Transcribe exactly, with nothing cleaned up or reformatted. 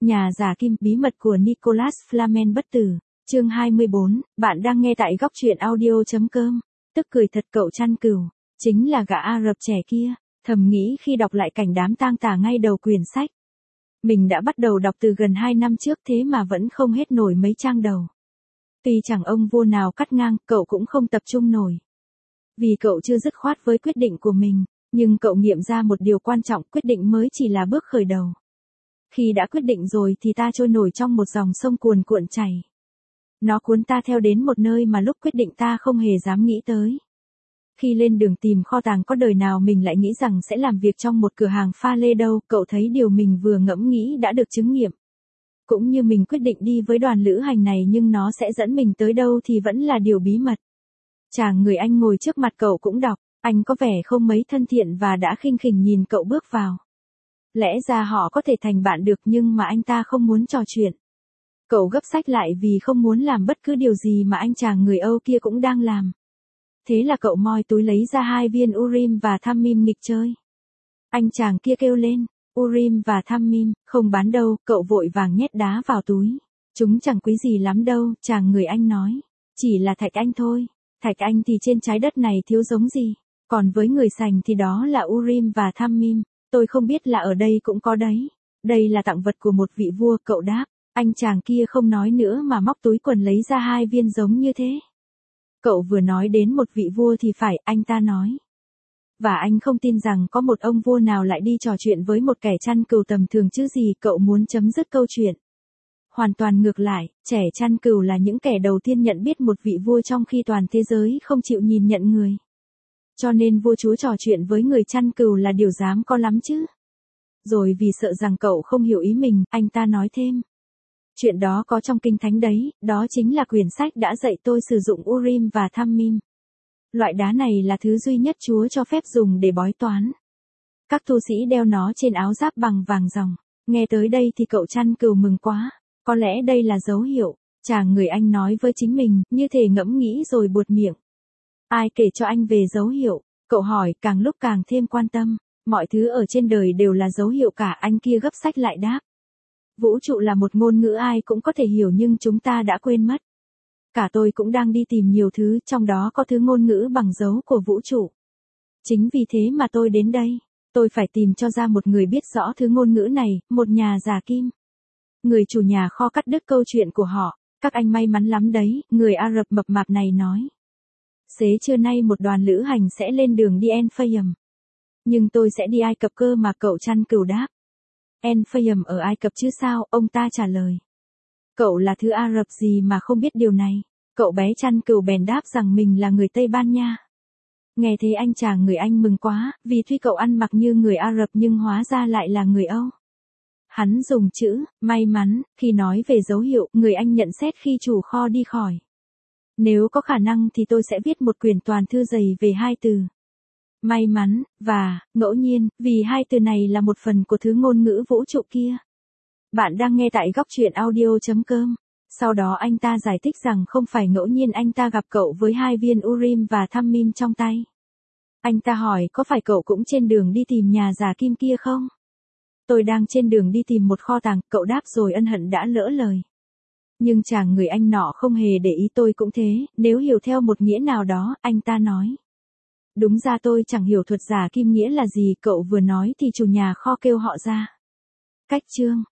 Nhà giả kim, bí mật của Nicholas Flamel bất tử. Chương hai mươi bốn, bạn đang nghe tại góc truyện audio.com. Tức cười thật cậu chăn cừu, chính là gã Ả Rập trẻ kia, thầm nghĩ khi đọc lại cảnh đám tang tả ngay đầu quyển sách. Mình đã bắt đầu đọc từ gần hai năm trước thế mà vẫn không hết nổi mấy trang đầu. Tuy chẳng ông vua nào cắt ngang, cậu cũng không tập trung nổi. Vì cậu chưa dứt khoát với quyết định của mình, nhưng cậu nghiệm ra một điều quan trọng, quyết định mới chỉ là bước khởi đầu. Khi đã quyết định rồi thì ta trôi nổi trong một dòng sông cuồn cuộn chảy. Nó cuốn ta theo đến một nơi mà lúc quyết định ta không hề dám nghĩ tới. Khi lên đường tìm kho tàng có đời nào mình lại nghĩ rằng sẽ làm việc trong một cửa hàng pha lê đâu, cậu thấy điều mình vừa ngẫm nghĩ đã được chứng nghiệm. Cũng như mình quyết định đi với đoàn lữ hành này nhưng nó sẽ dẫn mình tới đâu thì vẫn là điều bí mật. Chàng người Anh ngồi trước mặt cậu cũng đọc, anh có vẻ không mấy thân thiện và đã khinh khỉnh nhìn cậu bước vào. Lẽ ra họ có thể thành bạn được nhưng mà anh ta không muốn trò chuyện. Cậu gấp sách lại vì không muốn làm bất cứ điều gì mà anh chàng người Âu kia cũng đang làm. Thế là cậu moi túi lấy ra hai viên Urim và Thummim nghịch chơi. Anh chàng kia kêu lên, Urim và Thummim, không bán đâu, cậu vội vàng nhét đá vào túi. Chúng chẳng quý gì lắm đâu, chàng người Anh nói. Chỉ là thạch anh thôi, thạch anh thì trên trái đất này thiếu giống gì. Còn với người sành thì đó là Urim và Thummim, tôi không biết là ở đây cũng có đấy. Đây là tặng vật của một vị vua, cậu đáp. Anh chàng kia không nói nữa mà móc túi quần lấy ra hai viên giống như thế. Cậu vừa nói đến một vị vua thì phải, anh ta nói. Và anh không tin rằng có một ông vua nào lại đi trò chuyện với một kẻ chăn cừu tầm thường chứ gì, cậu muốn chấm dứt câu chuyện. Hoàn toàn ngược lại, trẻ chăn cừu là những kẻ đầu tiên nhận biết một vị vua trong khi toàn thế giới không chịu nhìn nhận người. Cho nên vua chúa trò chuyện với người chăn cừu là điều dám có lắm chứ. Rồi vì sợ rằng cậu không hiểu ý mình, anh ta nói thêm. Chuyện đó có trong kinh thánh đấy, đó chính là quyển sách đã dạy tôi sử dụng Urim và Thummim. Loại đá này là thứ duy nhất Chúa cho phép dùng để bói toán. Các tu sĩ đeo nó trên áo giáp bằng vàng ròng. Nghe tới đây thì cậu chăn cừu mừng quá. Có lẽ đây là dấu hiệu. Chàng người Anh nói với chính mình, như thể ngẫm nghĩ rồi buột miệng. Ai kể cho anh về dấu hiệu? Cậu hỏi, càng lúc càng thêm quan tâm. Mọi thứ ở trên đời đều là dấu hiệu cả, anh kia gấp sách lại đáp. Vũ trụ là một ngôn ngữ ai cũng có thể hiểu nhưng chúng ta đã quên mất. Cả tôi cũng đang đi tìm nhiều thứ, trong đó có thứ ngôn ngữ bằng dấu của vũ trụ. Chính vì thế mà tôi đến đây. Tôi phải tìm cho ra một người biết rõ thứ ngôn ngữ này, một nhà giả kim. Người chủ nhà kho cắt đứt câu chuyện của họ. Các anh may mắn lắm đấy, người Ả Rập mập mạp này nói. Xế trưa nay một đoàn lữ hành sẽ lên đường đi El Fayum. Nhưng tôi sẽ đi Ai Cập cơ mà, cậu chăn cừu đáp. El Fayum ở Ai Cập chứ sao, ông ta trả lời. Cậu là thứ Ả Rập gì mà không biết điều này. Cậu bé chăn cừu bèn đáp rằng mình là người Tây Ban Nha. Nghe thế anh chàng người Anh mừng quá, vì tuy cậu ăn mặc như người Ả Rập nhưng hóa ra lại là người Âu. Hắn dùng chữ, may mắn, khi nói về dấu hiệu, người Anh nhận xét khi chủ kho đi khỏi. Nếu có khả năng thì tôi sẽ viết một quyển toàn thư dày về hai từ. May mắn, và, ngẫu nhiên, vì hai từ này là một phần của thứ ngôn ngữ vũ trụ kia. Bạn đang nghe tại góc truyện audio.com. Sau đó anh ta giải thích rằng không phải ngẫu nhiên anh ta gặp cậu với hai viên Urim và Thummim trong tay. Anh ta hỏi có phải cậu cũng trên đường đi tìm nhà giả kim kia không? Tôi đang trên đường đi tìm một kho tàng, cậu đáp rồi ân hận đã lỡ lời. Nhưng chàng người Anh nọ không hề để ý, tôi cũng thế, nếu hiểu theo một nghĩa nào đó, anh ta nói. Đúng ra tôi chẳng hiểu thuật giả kim nghĩa là gì, cậu vừa nói thì chủ nhà kho kêu họ ra. Cách chương